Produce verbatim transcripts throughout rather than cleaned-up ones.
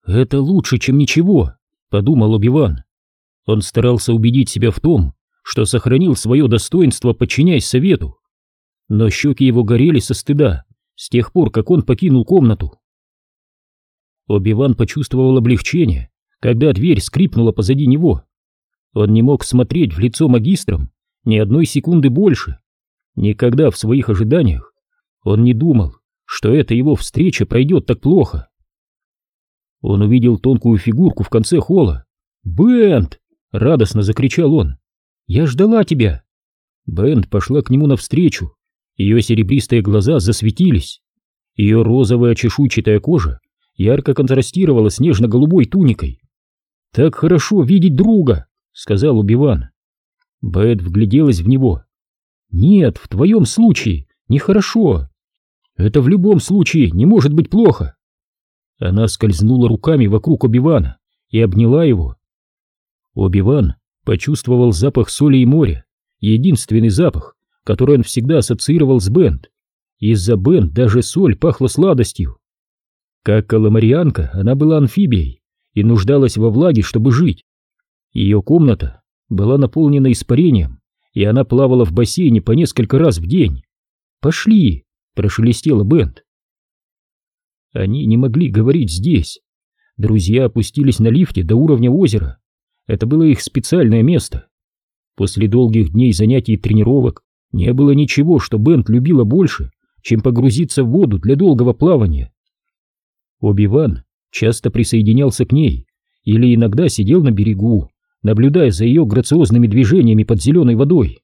«Это лучше, чем ничего», — подумал Оби-Ван. Он старался убедить себя в том, что сохранил свое достоинство, подчиняясь совету. Но щеки его горели со стыда с тех пор, как он покинул комнату. Оби-Ван почувствовал облегчение, когда дверь скрипнула позади него. Он не мог смотреть в лицо магистрам ни одной секунды больше. Никогда в своих ожиданиях он не думал, что эта его встреча пройдет так плохо. Он увидел тонкую фигурку в конце холла. «Бент!» — радостно закричал он. «Я ждала тебя!» Бент пошла к нему навстречу. Ее серебристые глаза засветились. Ее розовая чешуйчатая кожа ярко контрастировала с нежно-голубой туникой. «Так хорошо видеть друга!» — сказал Оби-Ван. Бет вгляделась в него. «Нет, в твоем случае нехорошо. Это в любом случае не может быть плохо». Она скользнула руками вокруг Оби-Вана и обняла его. Оби-Ван почувствовал запах соли и моря, единственный запах, который он всегда ассоциировал с Бент. Из-за Бент даже соль пахла сладостью. Как каламарианка, она была амфибией и нуждалась во влаге, чтобы жить. Ее комната была наполнена испарением, и она плавала в бассейне по несколько раз в день. «Пошли!» — прошелестела Бент. Они не могли говорить здесь. Друзья опустились на лифте до уровня озера. Это было их специальное место. После долгих дней занятий и тренировок не было ничего, что Бент любила больше, чем погрузиться в воду для долгого плавания. Оби-Ван часто присоединялся к ней или иногда сидел на берегу, наблюдая за ее грациозными движениями под зеленой водой.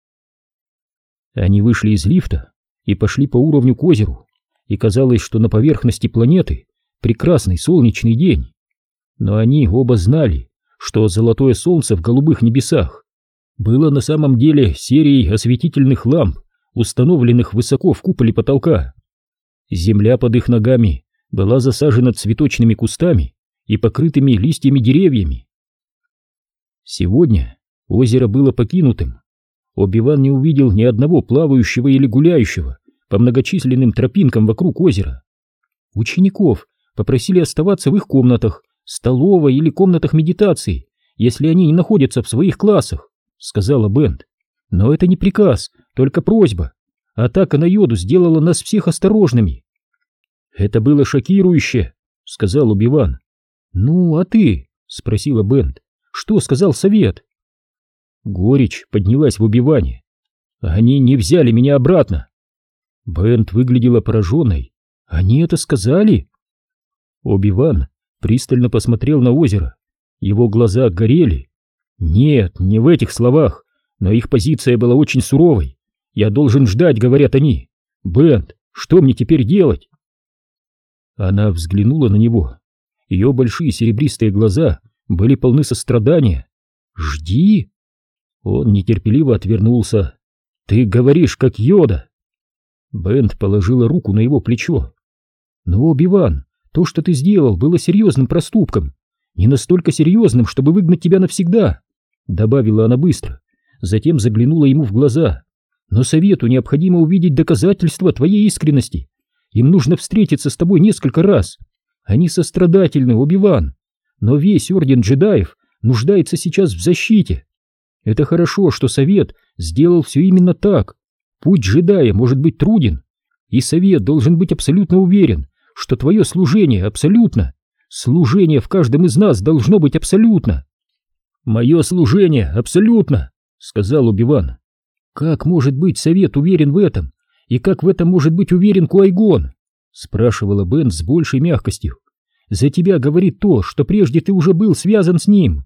Они вышли из лифта и пошли по уровню к озеру, и казалось, что на поверхности планеты прекрасный солнечный день. Но они оба знали, что золотое солнце в голубых небесах было на самом деле серией осветительных ламп, установленных высоко в куполе потолка. Земля под их ногами была засажена цветочными кустами и покрытыми листьями деревьями. Сегодня озеро было покинутым. Оби-Ван не увидел ни одного плавающего или гуляющего по многочисленным тропинкам вокруг озера. Учеников попросили оставаться в их комнатах, столовой или комнатах медитации, если они не находятся в своих классах, сказала Бент. Но это не приказ, только просьба. Атака на Йоду сделала нас всех осторожными. Это было шокирующе, сказал Оби-Ван. Ну, а ты? Спросила Бент. Что сказал совет? Горечь поднялась в Оби-Ване. Они не взяли меня обратно. Бент выглядела пораженной. Они это сказали? Оби-Ван пристально посмотрел на озеро. Его глаза горели. Нет, не в этих словах, но их позиция была очень суровой. Я должен ждать, говорят они. Бент, что мне теперь делать? Она взглянула на него. Ее большие серебристые глаза были полны сострадания. «Жди!» Он нетерпеливо отвернулся. «Ты говоришь, как Йода!» Бент положила руку на его плечо. «Но, Оби-Ван, то, что ты сделал, было серьезным проступком. Не настолько серьезным, чтобы выгнать тебя навсегда», — добавила она быстро. Затем заглянула ему в глаза. «Но совету необходимо увидеть доказательства твоей искренности. Им нужно встретиться с тобой несколько раз. Они сострадательны, Оби-Ван. Но весь орден джедаев нуждается сейчас в защите. Это хорошо, что совет сделал все именно так. Путь джедая может быть труден, и совет должен быть абсолютно уверен, что твое служение абсолютно. Служение в каждом из нас должно быть абсолютно. Мое служение абсолютно, сказал Оби-Ван. Как может быть совет уверен в этом? И как в этом может быть уверен Куай-Гон? Спрашивала Бент с большей мягкостью. За тебя говорит то, что прежде ты уже был связан с ним.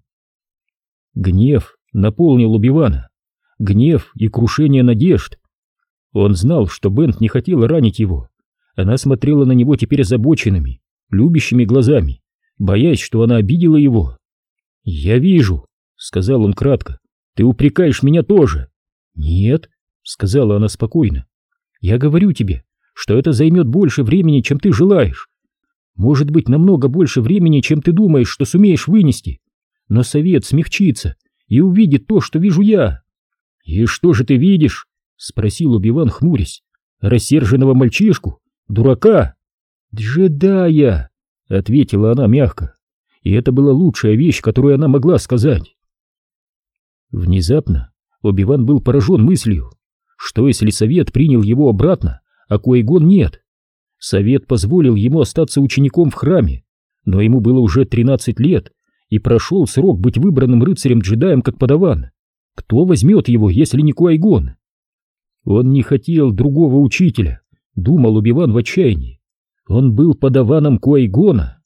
Гнев наполнил Оби-Вана. Гнев и крушение надежд. Он знал, что Бент не хотела ранить его. Она смотрела на него теперь озабоченными, любящими глазами, боясь, что она обидела его. «Я вижу», — сказал он кратко, — «ты упрекаешь меня тоже». «Нет», — сказала она спокойно, — «я говорю тебе, что это займет больше времени, чем ты желаешь. Может быть, намного больше времени, чем ты думаешь, что сумеешь вынести. Но совет смягчится и увидит то, что вижу я». «И что же ты видишь?» — спросил Оби-Ван, хмурясь. «Рассерженного мальчишку? Дурака?» «Джедая!» — ответила она мягко, и это была лучшая вещь, которую она могла сказать. Внезапно Оби-Ван был поражен мыслью, что если совет принял его обратно, а Ки-Гон нет. Совет позволил ему остаться учеником в храме, но ему было уже тринадцать лет, и прошел срок быть выбранным рыцарем-джедаем как подаван. Кто возьмет его, если не Ки-Гон? Он не хотел другого учителя, думал Оби-Ван в отчаянии. Он был подаваном Ки-Гона.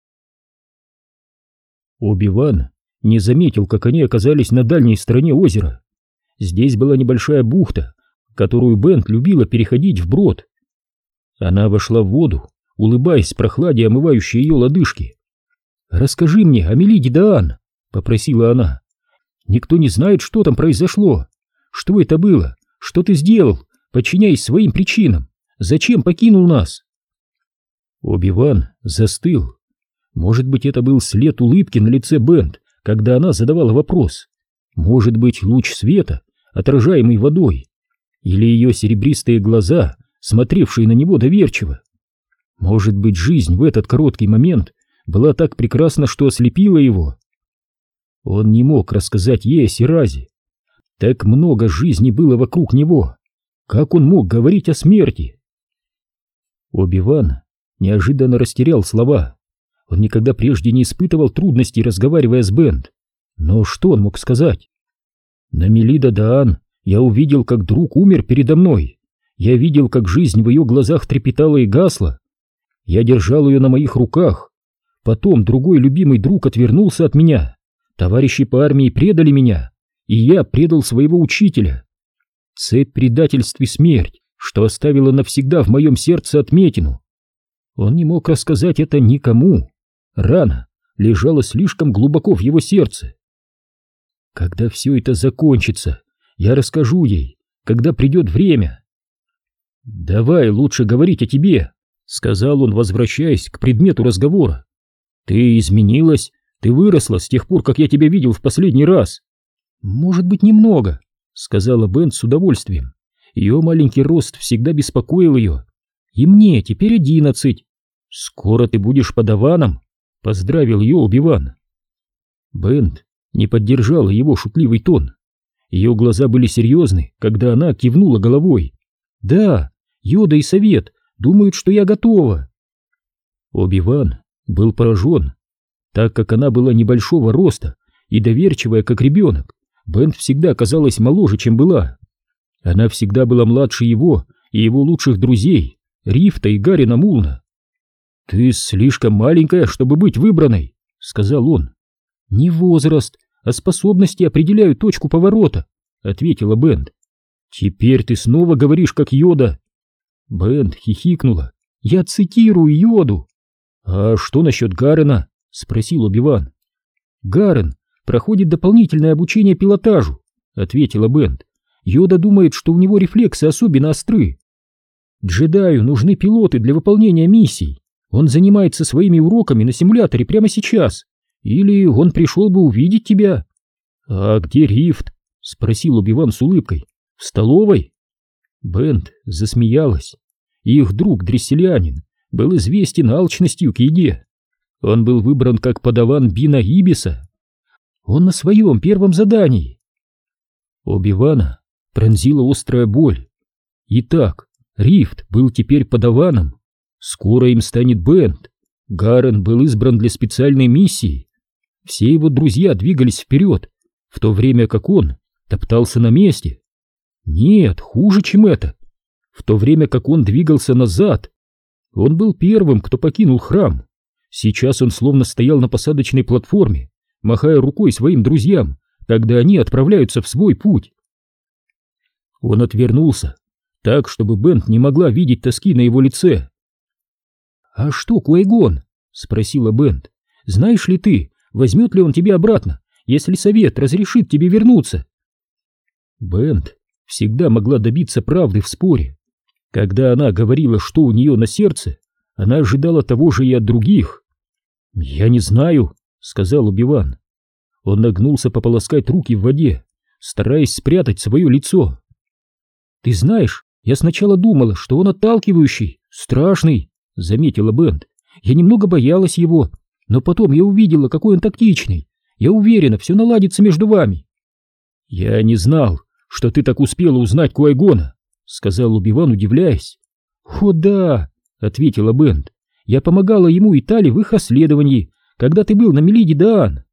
Оби-Ван не заметил, как они оказались на дальней стороне озера. Здесь была небольшая бухта, которую Бент любила переходить вброд. Она вошла в воду, улыбаясь прохладе, омывающей ее лодыжки. «Расскажи мне о Мелиде Даан», — попросила она. «Никто не знает, что там произошло. Что это было? Что ты сделал, подчиняясь своим причинам? Зачем покинул нас?» Оби-Ван застыл. Может быть, это был след улыбки на лице Бент, когда она задавала вопрос. Может быть, луч света, отражаемый водой, или ее серебристые глаза, смотревшие на него доверчиво. Может быть, жизнь в этот короткий момент была так прекрасна, что ослепила его. Он не мог рассказать ей о Сиразе. Так много жизни было вокруг него. Как он мог говорить о смерти? Оби-Ван неожиданно растерял слова. Он никогда прежде не испытывал трудностей, разговаривая с Бент. Но что он мог сказать? На Мелида Даан я увидел, как друг умер передо мной. Я видел, как жизнь в ее глазах трепетала и гасла. Я держал ее на моих руках. Потом другой любимый друг отвернулся от меня. Товарищи по армии предали меня, и я предал своего учителя. Цепь предательств и смерть, что оставила навсегда в моем сердце отметину. Он не мог рассказать это никому. Рана лежала слишком глубоко в его сердце. Когда все это закончится, я расскажу ей, когда придет время. «Давай лучше говорить о тебе», — сказал он, возвращаясь к предмету разговора. «Ты изменилась, ты выросла с тех пор, как я тебя видел в последний раз». «Может быть, немного», — сказала Бент с удовольствием. Ее маленький рост всегда беспокоил ее. «И мне теперь одиннадцать. Скоро ты будешь подаваном», — поздравил ее Оби-Ван. Бент не поддержала его шутливый тон. Ее глаза были серьезны, когда она кивнула головой. «Да, Йода и Совет думают, что я готова». Оби-Ван был поражен. Так как она была небольшого роста и доверчивая, как ребенок, Бент всегда казалась моложе, чем была. Она всегда была младше его и его лучших друзей, Рифта и Гарина Мулна. «Ты слишком маленькая, чтобы быть выбранной», — сказал он. «Не возраст, а способности определяют точку поворота», — ответила Бент. «Теперь ты снова говоришь, как Йода». Бент хихикнула. «Я цитирую Йоду». «А что насчет Гарена?» — спросил Оби-Ван. «Гарен проходит дополнительное обучение пилотажу», — ответила Бент. «Йода думает, что у него рефлексы особенно остры. Джедаю нужны пилоты для выполнения миссий. Он занимается своими уроками на симуляторе прямо сейчас. Или он пришел бы увидеть тебя». «А где Рифт?» — спросил Оби-Ван с улыбкой. «В столовой?» Бент засмеялась. Их друг Дресселянин был известен алчностью к еде. Он был выбран как подаван Бина Ибиса. Он на своем первом задании. Оби-Вана пронзила острая боль. Итак, Рифт был теперь подаваном. Скоро им станет Бент. Гарен был избран для специальной миссии. Все его друзья двигались вперед, в то время как он топтался на месте. Нет, хуже, чем это. В то время как он двигался назад. Он был первым, кто покинул храм. Сейчас он словно стоял на посадочной платформе, махая рукой своим друзьям, когда они отправляются в свой путь. Он отвернулся, так, чтобы Бент не могла видеть тоски на его лице. «А что, Ки-Гон?» — спросила Бент. «Знаешь ли ты, возьмет ли он тебя обратно, если совет разрешит тебе вернуться?» Бент всегда могла добиться правды в споре. Когда она говорила, что у нее на сердце, она ожидала того же и от других. «Я не знаю», — сказал Оби-Ван. Он нагнулся пополоскать руки в воде, стараясь спрятать свое лицо. «Ты знаешь, я сначала думала, что он отталкивающий, страшный», — заметила Бент. Я немного боялась его, но потом я увидела, какой он тактичный. Я уверена, все наладится между вами. Я не знал, что ты так успела узнать Куай-Гона, сказал Оби-Ван, удивляясь. О да, ответила Бент. Я помогала ему и Тали в их расследовании, когда ты был на Мелиде Даан.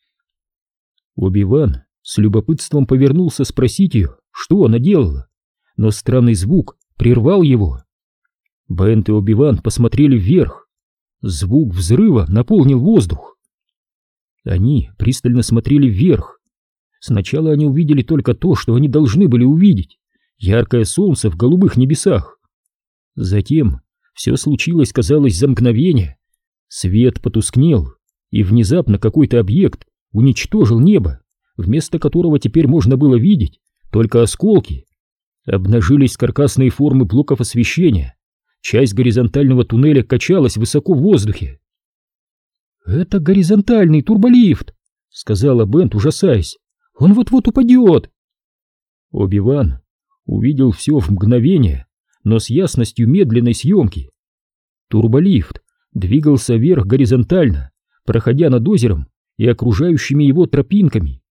Оби-Ван с любопытством повернулся спросить ее, что она делала, но странный звук прервал его. Бент и Оби-Ван посмотрели вверх. Звук взрыва наполнил воздух. Они пристально смотрели вверх. Сначала они увидели только то, что они должны были увидеть — яркое солнце в голубых небесах. Затем все случилось, казалось, за мгновение. Свет потускнел, и внезапно какой-то объект уничтожил небо, вместо которого теперь можно было видеть только осколки. Обнажились каркасные формы блоков освещения. Часть горизонтального туннеля качалась высоко в воздухе. «Это горизонтальный турболифт», — сказала Бент, ужасаясь. «Он вот-вот упадет». Оби-Ван увидел все в мгновение, но с ясностью медленной съемки. Турболифт двигался вверх горизонтально, проходя над озером и окружающими его тропинками.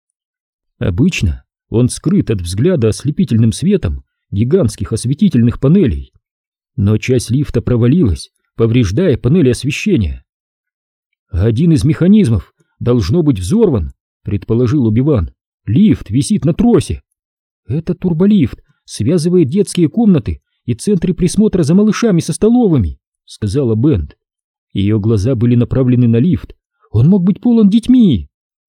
Обычно он скрыт от взгляда ослепительным светом гигантских осветительных панелей, но часть лифта провалилась, повреждая панели освещения. «Один из механизмов должно быть взорван», — предположил Оби-Ван. «Лифт висит на тросе. Это турболифт связывает детские комнаты и центры присмотра за малышами со столовыми», — сказала Бент. Ее глаза были направлены на лифт. «Он мог быть полон детьми».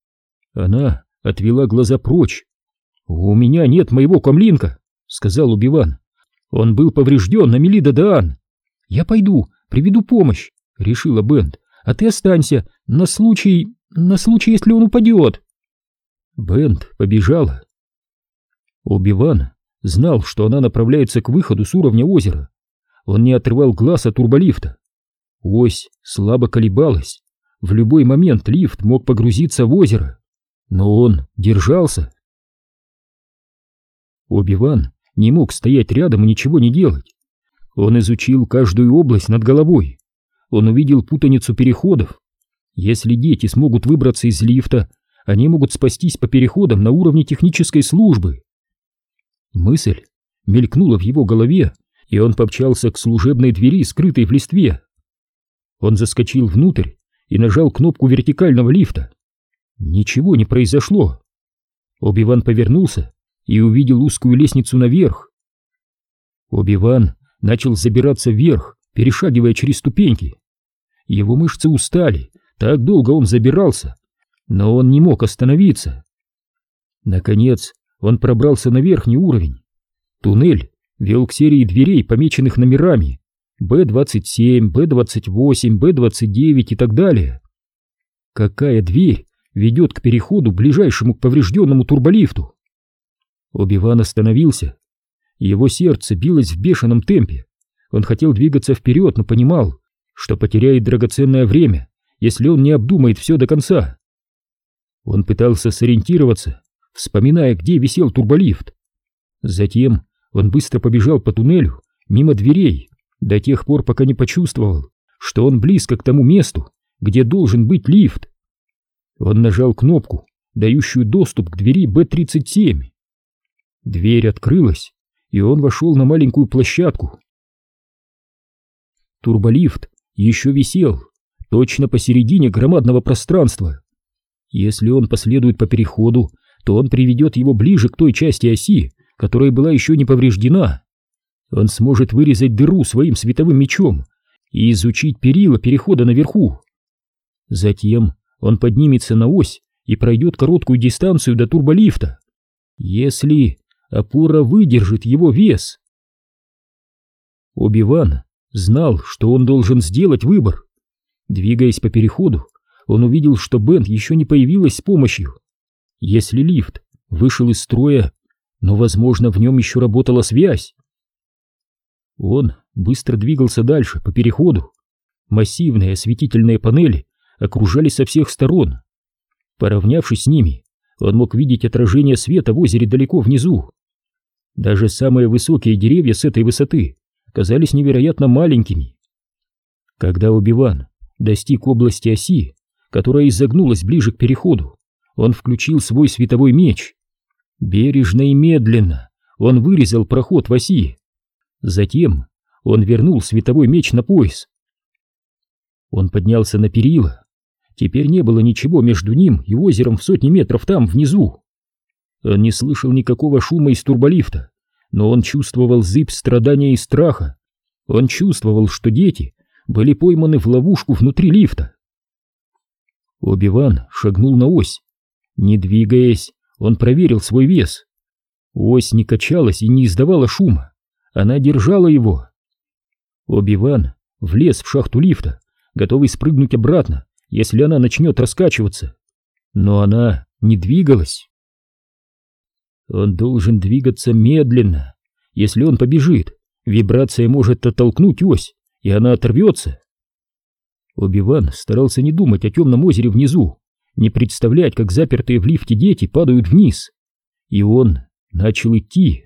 Она отвела глаза прочь. «У меня нет моего комлинка», — сказал Оби-Ван. «Он был поврежден на Мелида Даан». «Я пойду, приведу помощь», — решила Бент. «А ты останься на случай... на случай, если он упадет». Бент побежала. Оби-Ван знал, что она направляется к выходу с уровня озера. Он не отрывал глаз от турболифта. Ось слабо колебалась. В любой момент лифт мог погрузиться в озеро. Но он держался. Оби-Ван не мог стоять рядом и ничего не делать. Он изучил каждую область над головой. Он увидел путаницу переходов. Если дети смогут выбраться из лифта, они могут спастись по переходам на уровне технической службы. Мысль мелькнула в его голове, и он помчался к служебной двери, скрытой в листве. Он заскочил внутрь и нажал кнопку вертикального лифта. Ничего не произошло. Оби-Ван повернулся и увидел узкую лестницу наверх. Оби-Ван начал забираться вверх, перешагивая через ступеньки. Его мышцы устали, так долго он забирался, но он не мог остановиться. Наконец он пробрался на верхний уровень. Туннель вел к серии дверей, помеченных номерами Бэ двадцать семь, Бэ двадцать восемь, Бэ двадцать девять и так далее. Какая дверь ведет к переходу, ближайшему к поврежденному турболифту? Оби-Ван остановился. Его сердце билось в бешеном темпе. Он хотел двигаться вперед, но понимал, что потеряет драгоценное время, если он не обдумает все до конца. Он пытался сориентироваться, вспоминая, где висел турболифт. Затем он быстро побежал по туннелю, мимо дверей, до тех пор, пока не почувствовал, что он близко к тому месту, где должен быть лифт. Он нажал кнопку, дающую доступ к двери Бэ тридцать семь. Дверь открылась, и он вошел на маленькую площадку. Турболифт еще висел, точно посередине громадного пространства. Если он последует по переходу, то он приведет его ближе к той части оси, которая была еще не повреждена. Он сможет вырезать дыру своим световым мечом и изучить перила перехода наверху. Затем он поднимется на ось и пройдет короткую дистанцию до турболифта, если опора выдержит его вес. Оби-Ван знал, что он должен сделать выбор. Двигаясь по переходу, он увидел, что Бент еще не появилась с помощью. Если лифт вышел из строя, но, возможно, в нем еще работала связь. Он быстро двигался дальше по переходу. Массивные осветительные панели окружали со всех сторон. Поравнявшись с ними, он мог видеть отражение света в озере далеко внизу. Даже самые высокие деревья с этой высоты казались невероятно маленькими. Когда Оби-Ван достиг области оси, которая изогнулась ближе к переходу, он включил свой световой меч. Бережно и медленно он вырезал проход в оси. Затем он вернул световой меч на пояс. Он поднялся на перила. Теперь не было ничего между ним и озером в сотни метров там, внизу. Он не слышал никакого шума из турболифта, но он чувствовал зыбь страдания и страха. Он чувствовал, что дети были пойманы в ловушку внутри лифта. Оби-Ван шагнул на ось. Не двигаясь, он проверил свой вес. Ось не качалась и не издавала шума. Она держала его. Оби-Ван влез в шахту лифта, готовый спрыгнуть обратно, если она начнет раскачиваться. Но она не двигалась. Он должен двигаться медленно. Если он побежит, вибрация может оттолкнуть ось, и она оторвется. Оби-Ван старался не думать о темном озере внизу, не представлять, как запертые в лифте дети падают вниз. И он начал идти.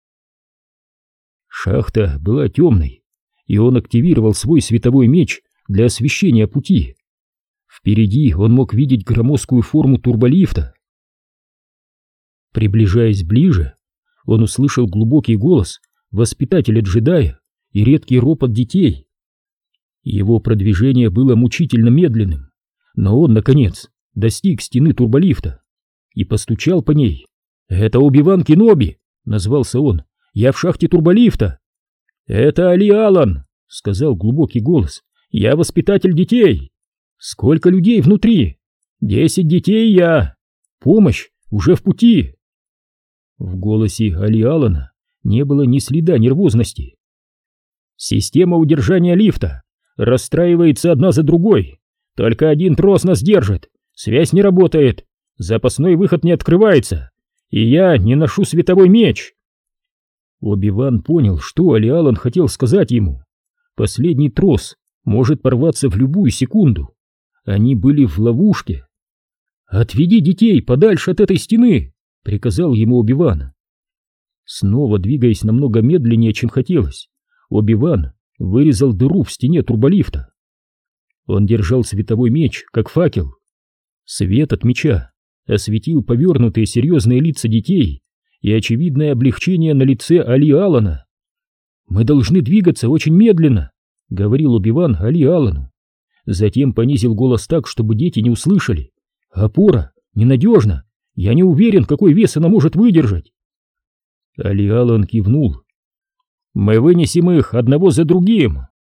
Шахта была темной, и он активировал свой световой меч для освещения пути. Впереди он мог видеть громоздкую форму турболифта. Приближаясь ближе, он услышал глубокий голос воспитателя-джедая и редкий ропот детей. Его продвижение было мучительно медленным, но он, наконец, достиг стены турболифта и постучал по ней. «Это Оби-Ван Кеноби!» — назвался он. «Я в шахте турболифта!» «Это Али Алан!» — сказал глубокий голос. «Я воспитатель детей!» «Сколько людей внутри?» «Десять детей я!» «Помощь уже в пути!» В голосе Али Алана не было ни следа нервозности. «Система удержания лифта расстраивается одна за другой. Только один трос нас держит. Связь не работает. Запасной выход не открывается. И я не ношу световой меч». Оби-Ван понял, что Али Алан хотел сказать ему. Последний трос может порваться в любую секунду. Они были в ловушке. «Отведи детей подальше от этой стены!» — приказал ему Оби-Ван. Снова двигаясь намного медленнее, чем хотелось, Оби-Ван вырезал дыру в стене турболифта. Он держал световой меч, как факел. Свет от меча осветил повернутые серьезные лица детей и очевидное облегчение на лице Али Алана. «Мы должны двигаться очень медленно», — говорил Оби-Ван Али Алану. Затем понизил голос так, чтобы дети не услышали. «Опора ненадежна. Я не уверен, какой вес она может выдержать». Али Алан кивнул. «Мы вынесем их одного за другим».